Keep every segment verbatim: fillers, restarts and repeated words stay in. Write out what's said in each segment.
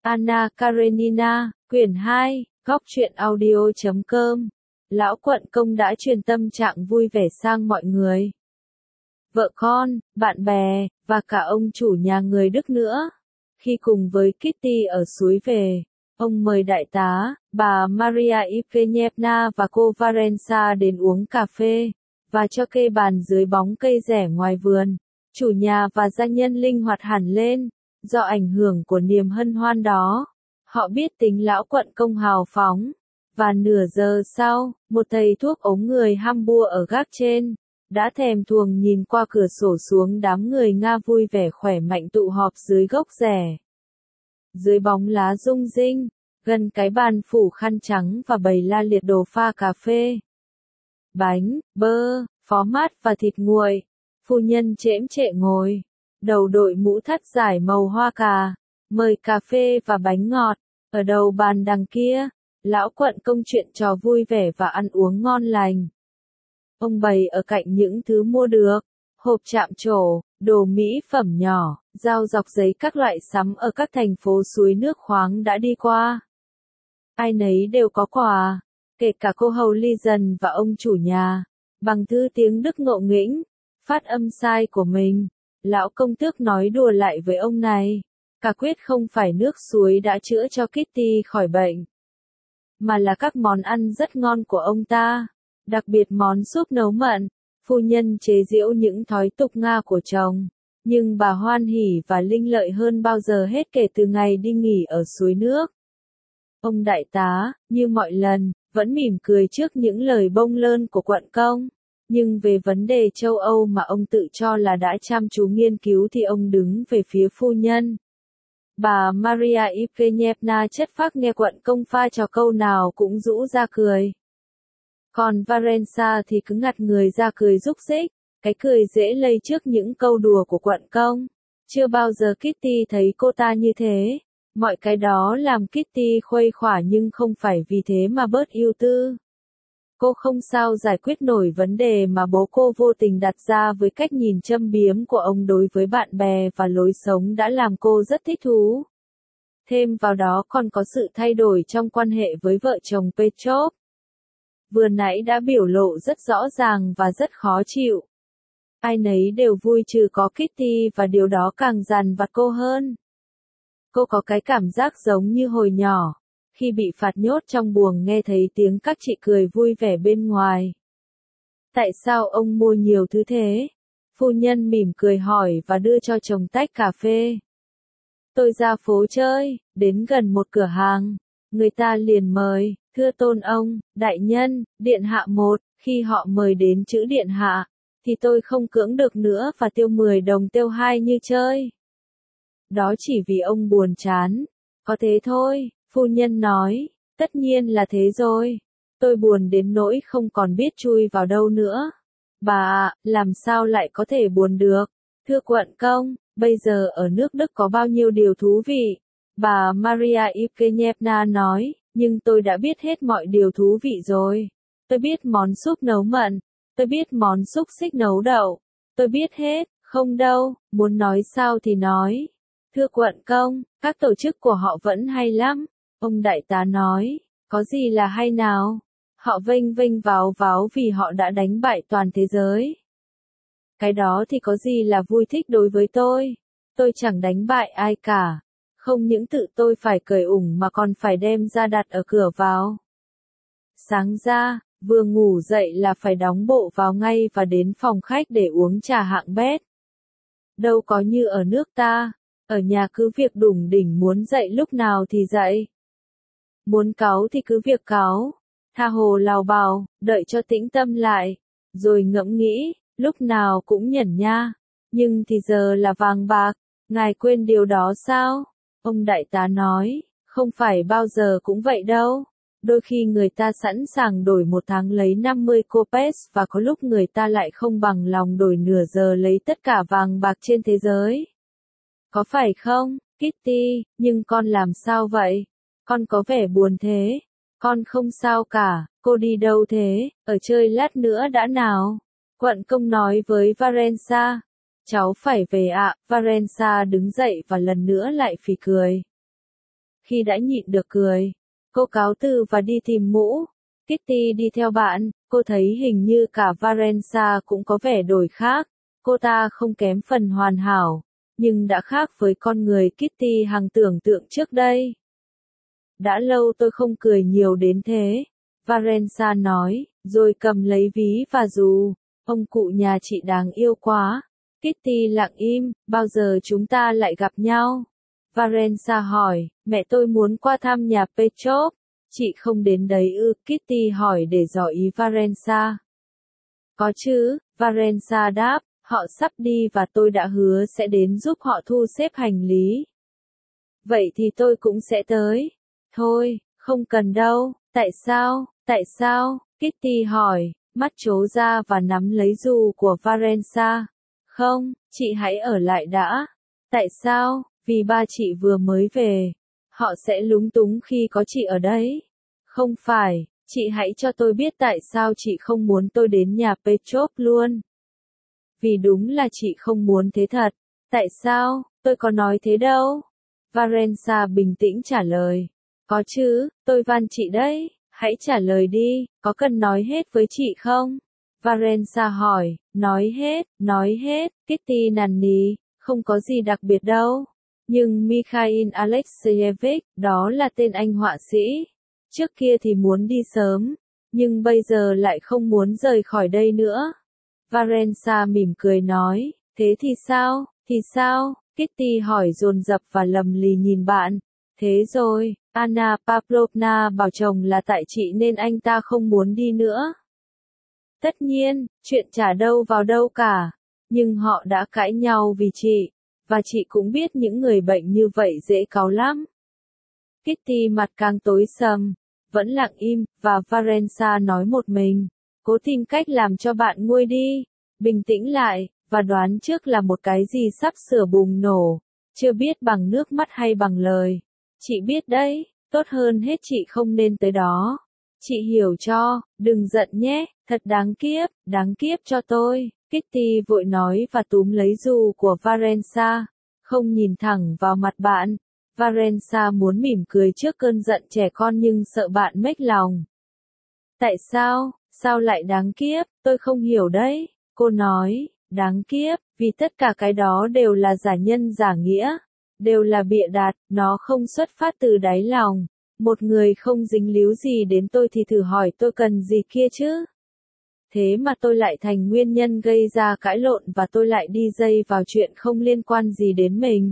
Anna Karenina, quyển hai, góc truyện audio chấm com. Lão quận công đã truyền tâm trạng vui vẻ sang mọi người. Vợ con, bạn bè, và cả ông chủ nhà người Đức nữa. Khi cùng với Kitty ở suối về, ông mời đại tá, bà Maria Evgenievna và cô Varensa đến uống cà phê, và cho kê bàn dưới bóng cây rẻ ngoài vườn. Chủ nhà và gia nhân linh hoạt hẳn lên, do ảnh hưởng của niềm hân hoan đó. Họ biết tính lão quận công hào phóng. Và nửa giờ sau, một thầy thuốc ống người Hamburg ở gác trên, đã thèm thuồng nhìn qua cửa sổ xuống đám người Nga vui vẻ khỏe mạnh tụ họp dưới gốc rẻ. Dưới bóng lá rung rinh, gần cái bàn phủ khăn trắng và bày la liệt đồ pha cà phê. Bánh, bơ, phó mát và thịt nguội. Phu nhân chễm chệ ngồi, đầu đội mũ thắt dài màu hoa cà, mời cà phê và bánh ngọt. Ở đầu bàn đằng kia, lão quận công chuyện trò vui vẻ và ăn uống ngon lành. Ông bày ở cạnh những thứ mua được, hộp chạm trổ, đồ mỹ phẩm nhỏ, dao dọc giấy các loại sắm ở các thành phố suối nước khoáng đã đi qua. Ai nấy đều có quà, kể cả cô hầu ly dần và ông chủ nhà, bằng thư tiếng Đức ngộ nghĩnh, phát âm sai của mình. Lão công tước nói đùa lại với ông này, cả quyết không phải nước suối đã chữa cho Kitty khỏi bệnh, mà là các món ăn rất ngon của ông ta, đặc biệt món súp nấu mận. Phu nhân chế giễu những thói tục Nga của chồng, nhưng bà hoan hỉ và linh lợi hơn bao giờ hết kể từ ngày đi nghỉ ở suối nước. Ông đại tá, như mọi lần, vẫn mỉm cười trước những lời bông lơn của quận công, nhưng về vấn đề châu Âu mà ông tự cho là đã chăm chú nghiên cứu thì ông đứng về phía phu nhân. Bà Maria Evgenievna chất phác nghe quận công pha trò câu nào cũng rũ ra cười. Còn Varensa thì cứ ngặt người ra cười rúc rích, cái cười dễ lây trước những câu đùa của quận công. Chưa bao giờ Kitty thấy cô ta như thế. Mọi cái đó làm Kitty khuây khỏa nhưng không phải vì thế mà bớt ưu tư. Cô không sao giải quyết nổi vấn đề mà bố cô vô tình đặt ra với cách nhìn châm biếm của ông đối với bạn bè và lối sống đã làm cô rất thích thú. Thêm vào đó còn có sự thay đổi trong quan hệ với vợ chồng Petrov. Vừa nãy đã biểu lộ rất rõ ràng và rất khó chịu. Ai nấy đều vui trừ có Kitty và điều đó càng dằn vặt cô hơn. Cô có cái cảm giác giống như hồi nhỏ, khi bị phạt nhốt trong buồng nghe thấy tiếng các chị cười vui vẻ bên ngoài. Tại sao ông mua nhiều thứ thế? Phu nhân mỉm cười hỏi và đưa cho chồng tách cà phê. Tôi ra phố chơi, đến gần một cửa hàng. Người ta liền mời, thưa tôn ông, đại nhân, điện hạ một. Khi họ mời đến chữ điện hạ, thì tôi không cưỡng được nữa và tiêu mười đồng tiêu hai như chơi. Đó chỉ vì ông buồn chán. Có thế thôi, phu nhân nói, tất nhiên là thế rồi. Tôi buồn đến nỗi không còn biết chui vào đâu nữa. Bà ạ, làm sao lại có thể buồn được? Thưa quận công, bây giờ ở nước Đức có bao nhiêu điều thú vị? Bà Maria Evgenievna nói, nhưng tôi đã biết hết mọi điều thú vị rồi. Tôi biết món súp nấu mận, tôi biết món xúc xích nấu đậu. Tôi biết hết, không đâu, muốn nói sao thì nói. Thưa quận công, các tổ chức của họ vẫn hay lắm. Ông đại tá nói, có gì là hay nào? Họ vênh vênh váo váo vì họ đã đánh bại toàn thế giới. Cái đó thì có gì là vui thích đối với tôi? Tôi chẳng đánh bại ai cả. Không những tự tôi phải cởi ủng mà còn phải đem ra đặt ở cửa vào. Sáng ra, vừa ngủ dậy là phải đóng bộ vào ngay và đến phòng khách để uống trà hạng bét. Đâu có như ở nước ta, ở nhà cứ việc đủng đỉnh muốn dậy lúc nào thì dậy. Muốn cáu thì cứ việc cáu, tha hồ lào bào, đợi cho tĩnh tâm lại, rồi ngẫm nghĩ, lúc nào cũng nhẩn nha. Nhưng thì giờ là vàng bạc, ngài quên điều đó sao? Ông đại tá nói, không phải bao giờ cũng vậy đâu. Đôi khi người ta sẵn sàng đổi một tháng lấy năm mươi kopecks và có lúc người ta lại không bằng lòng đổi nửa giờ lấy tất cả vàng bạc trên thế giới. Có phải không, Kitty, nhưng con làm sao vậy? Con có vẻ buồn thế. Con không sao cả, cô đi đâu thế, ở chơi lát nữa đã nào? Quận công nói với Varensa. Cháu phải về ạ, Varensa đứng dậy và lần nữa lại phì cười. Khi đã nhịn được cười, cô cáo từ và đi tìm mũ. Kitty đi theo bạn, cô thấy hình như cả Varensa cũng có vẻ đổi khác. Cô ta không kém phần hoàn hảo, nhưng đã khác với con người Kitty hằng tưởng tượng trước đây. Đã lâu tôi không cười nhiều đến thế, Varensa nói, rồi cầm lấy ví và dù. Ông cụ nhà chị đáng yêu quá. Kitty lặng im, bao giờ chúng ta lại gặp nhau? Varensa hỏi, mẹ tôi muốn qua thăm nhà Petrov. Chị không đến đấy ư? Kitty hỏi để dò ý Varensa. Có chứ, Varensa đáp, họ sắp đi và tôi đã hứa sẽ đến giúp họ thu xếp hành lý. Vậy thì tôi cũng sẽ tới. Thôi, không cần đâu, tại sao, tại sao? Kitty hỏi, mắt trố ra và nắm lấy dù của Varensa. Không, chị hãy ở lại đã. Tại sao? Vì ba chị vừa mới về. Họ sẽ lúng túng khi có chị ở đấy. Không phải, chị hãy cho tôi biết tại sao chị không muốn tôi đến nhà Petrov luôn. Vì đúng là chị không muốn thế thật. Tại sao? Tôi có nói thế đâu. Varensa bình tĩnh trả lời. Có chứ, tôi van chị đấy. Hãy trả lời đi, có cần nói hết với chị không? Varensa hỏi, nói hết, nói hết, Kitty nằn nì, không có gì đặc biệt đâu. Nhưng Mikhail Alexeyevich, đó là tên anh họa sĩ. Trước kia thì muốn đi sớm, nhưng bây giờ lại không muốn rời khỏi đây nữa. Varensa mỉm cười nói, thế thì sao, thì sao? Kitty hỏi dồn dập và lầm lì nhìn bạn. Thế rồi, Anna Pavlovna bảo chồng là tại chị nên anh ta không muốn đi nữa. Tất nhiên, chuyện chả đâu vào đâu cả. Nhưng họ đã cãi nhau vì chị. Và chị cũng biết những người bệnh như vậy dễ cáu lắm. Kitty mặt càng tối sầm, vẫn lặng im, và Varensa nói một mình. Cố tìm cách làm cho bạn nguôi đi. Bình tĩnh lại, và đoán trước là một cái gì sắp sửa bùng nổ. Chưa biết bằng nước mắt hay bằng lời. Chị biết đấy, tốt hơn hết chị không nên tới đó. Chị hiểu cho, đừng giận nhé, thật đáng kiếp, đáng kiếp cho tôi. Kitty vội nói và túm lấy dù của Varensa, không nhìn thẳng vào mặt bạn. Varensa muốn mỉm cười trước cơn giận trẻ con nhưng sợ bạn mếch lòng. Tại sao, sao lại đáng kiếp, tôi không hiểu đấy. Cô nói, đáng kiếp, vì tất cả cái đó đều là giả nhân giả nghĩa. Đều là bịa đặt, nó không xuất phát từ đáy lòng. Một người không dính líu gì đến tôi thì thử hỏi tôi cần gì kia chứ. Thế mà tôi lại thành nguyên nhân gây ra cãi lộn và tôi lại đi dây vào chuyện không liên quan gì đến mình.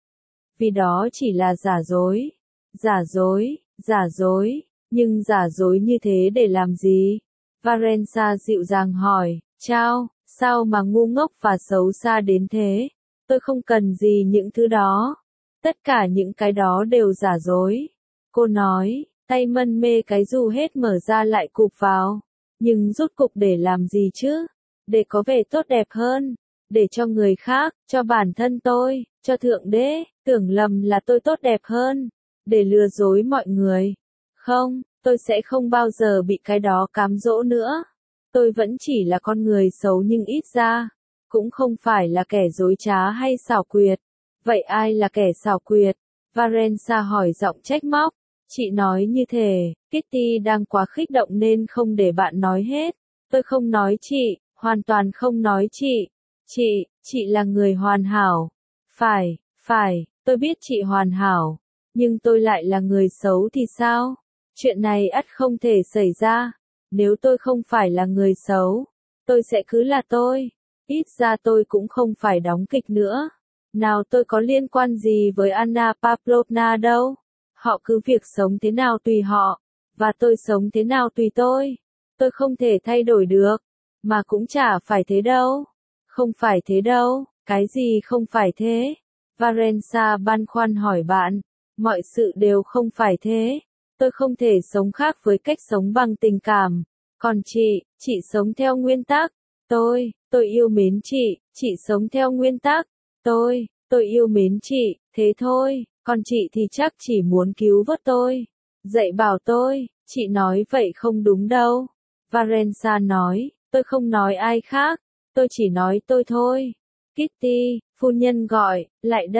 Vì đó chỉ là giả dối. Giả dối, giả dối, nhưng giả dối như thế để làm gì? Varensa dịu dàng hỏi, chao, sao mà ngu ngốc và xấu xa đến thế? Tôi không cần gì những thứ đó. Tất cả những cái đó đều giả dối. Cô nói, tay mân mê cái dù hết mở ra lại cụp vào. Nhưng rút cục để làm gì chứ? Để có vẻ tốt đẹp hơn. Để cho người khác, cho bản thân tôi, cho thượng đế, tưởng lầm là tôi tốt đẹp hơn. Để lừa dối mọi người. Không, tôi sẽ không bao giờ bị cái đó cám dỗ nữa. Tôi vẫn chỉ là con người xấu nhưng ít ra, cũng không phải là kẻ dối trá hay xảo quyệt. Vậy ai là kẻ xảo quyệt? Varensa hỏi giọng trách móc. Chị nói như thế, Kitty đang quá kích động nên không để bạn nói hết. Tôi không nói chị, hoàn toàn không nói chị. Chị, chị là người hoàn hảo. Phải, phải, tôi biết chị hoàn hảo. Nhưng tôi lại là người xấu thì sao? Chuyện này ắt không thể xảy ra. Nếu tôi không phải là người xấu, tôi sẽ cứ là tôi. Ít ra tôi cũng không phải đóng kịch nữa. Nào tôi có liên quan gì với Anna Pavlovna đâu. Họ cứ việc sống thế nào tùy họ. Và tôi sống thế nào tùy tôi. Tôi không thể thay đổi được. Mà cũng chả phải thế đâu. Không phải thế đâu. Cái gì không phải thế? Varensa băn khoăn hỏi bạn. Mọi sự đều không phải thế. Tôi không thể sống khác với cách sống bằng tình cảm. Còn chị, chị sống theo nguyên tắc. Tôi, tôi yêu mến chị, chị sống theo nguyên tắc. Tôi, tôi yêu mến chị, thế thôi. Còn chị thì chắc chỉ muốn cứu vớt tôi. Dạy bảo tôi, chị nói vậy không đúng đâu. Varensa nói, tôi không nói ai khác. Tôi chỉ nói tôi thôi. Kitty, phu nhân gọi, lại đây,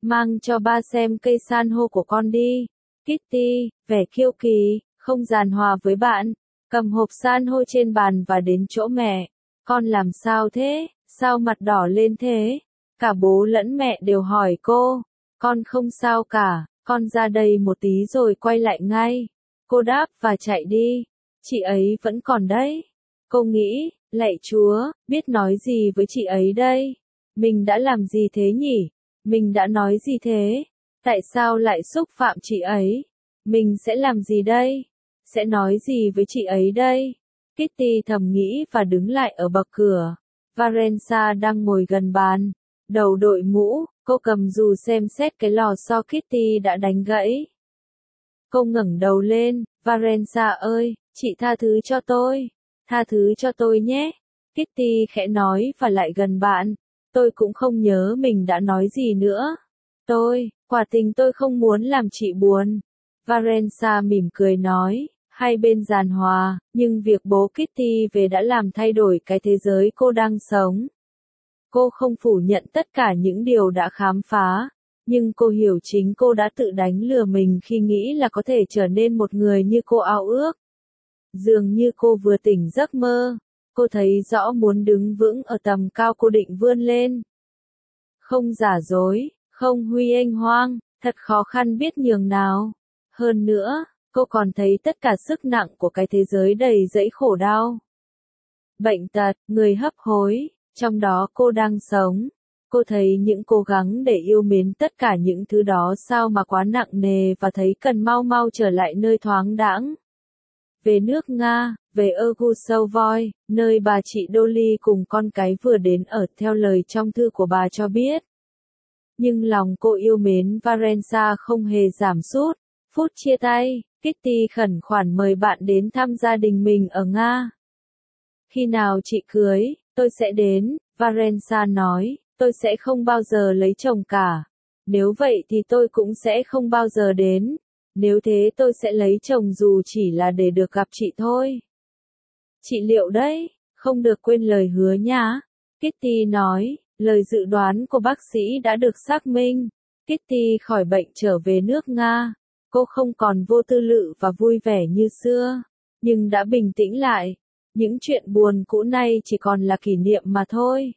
mang cho ba xem cây san hô của con đi. Kitty, vẻ kiêu kỳ, không giàn hòa với bạn, cầm hộp san hô trên bàn và đến chỗ mẹ. Con làm sao thế? Sao mặt đỏ lên thế? Cả bố lẫn mẹ đều hỏi cô. Con không sao cả, con ra đây một tí rồi quay lại ngay. Cô đáp và chạy đi. Chị ấy vẫn còn đấy. Cô nghĩ, lạy Chúa, biết nói gì với chị ấy đây? Mình đã làm gì thế nhỉ? Mình đã nói gì thế? Tại sao lại xúc phạm chị ấy? Mình sẽ làm gì đây? Sẽ nói gì với chị ấy đây? Kitty thầm nghĩ và đứng lại ở bậc cửa. Varensa đang ngồi gần bàn, đầu đội mũ, cô cầm dù xem xét cái lò xo Kitty đã đánh gãy. Cô ngẩng đầu lên, Varensa ơi, chị tha thứ cho tôi, tha thứ cho tôi nhé. Kitty khẽ nói và lại gần bạn. Tôi cũng không nhớ mình đã nói gì nữa. Tôi, quả tình tôi không muốn làm chị buồn. Varensa mỉm cười nói, hai bên giàn hòa, nhưng việc bố Kitty về đã làm thay đổi cái thế giới cô đang sống. Cô không phủ nhận tất cả những điều đã khám phá, nhưng cô hiểu chính cô đã tự đánh lừa mình khi nghĩ là có thể trở nên một người như cô ao ước. Dường như cô vừa tỉnh giấc mơ, cô thấy rõ muốn đứng vững ở tầm cao cô định vươn lên. Không giả dối, không huy anh hoang, thật khó khăn biết nhường nào. Hơn nữa, cô còn thấy tất cả sức nặng của cái thế giới đầy dẫy khổ đau. Bệnh tật, người hấp hối, trong đó cô đang sống. Cô thấy những cố gắng để yêu mến tất cả những thứ đó sao mà quá nặng nề và thấy cần mau mau trở lại nơi thoáng đãng. Về nước Nga, về Ergusovoi, nơi bà chị Dolly cùng con cái vừa đến ở theo lời trong thư của bà cho biết. Nhưng lòng cô yêu mến Varensa không hề giảm sút. Phút chia tay, Kitty khẩn khoản mời bạn đến thăm gia đình mình ở Nga. Khi nào chị cưới, tôi sẽ đến, Varensa nói, tôi sẽ không bao giờ lấy chồng cả. Nếu vậy thì tôi cũng sẽ không bao giờ đến. Nếu thế tôi sẽ lấy chồng dù chỉ là để được gặp chị thôi. Chị liệu đấy, không được quên lời hứa nhá. Kitty nói, lời dự đoán của bác sĩ đã được xác minh. Kitty khỏi bệnh trở về nước Nga. Cô không còn vô tư lự và vui vẻ như xưa, nhưng đã bình tĩnh lại. Những chuyện buồn cũ nay chỉ còn là kỷ niệm mà thôi.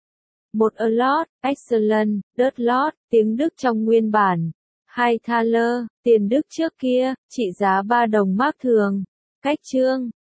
Một a lot, excellent, dirt lot, tiếng Đức trong nguyên bản. Hai thaler, tiền Đức trước kia, trị giá ba đồng mark thường. Cách chương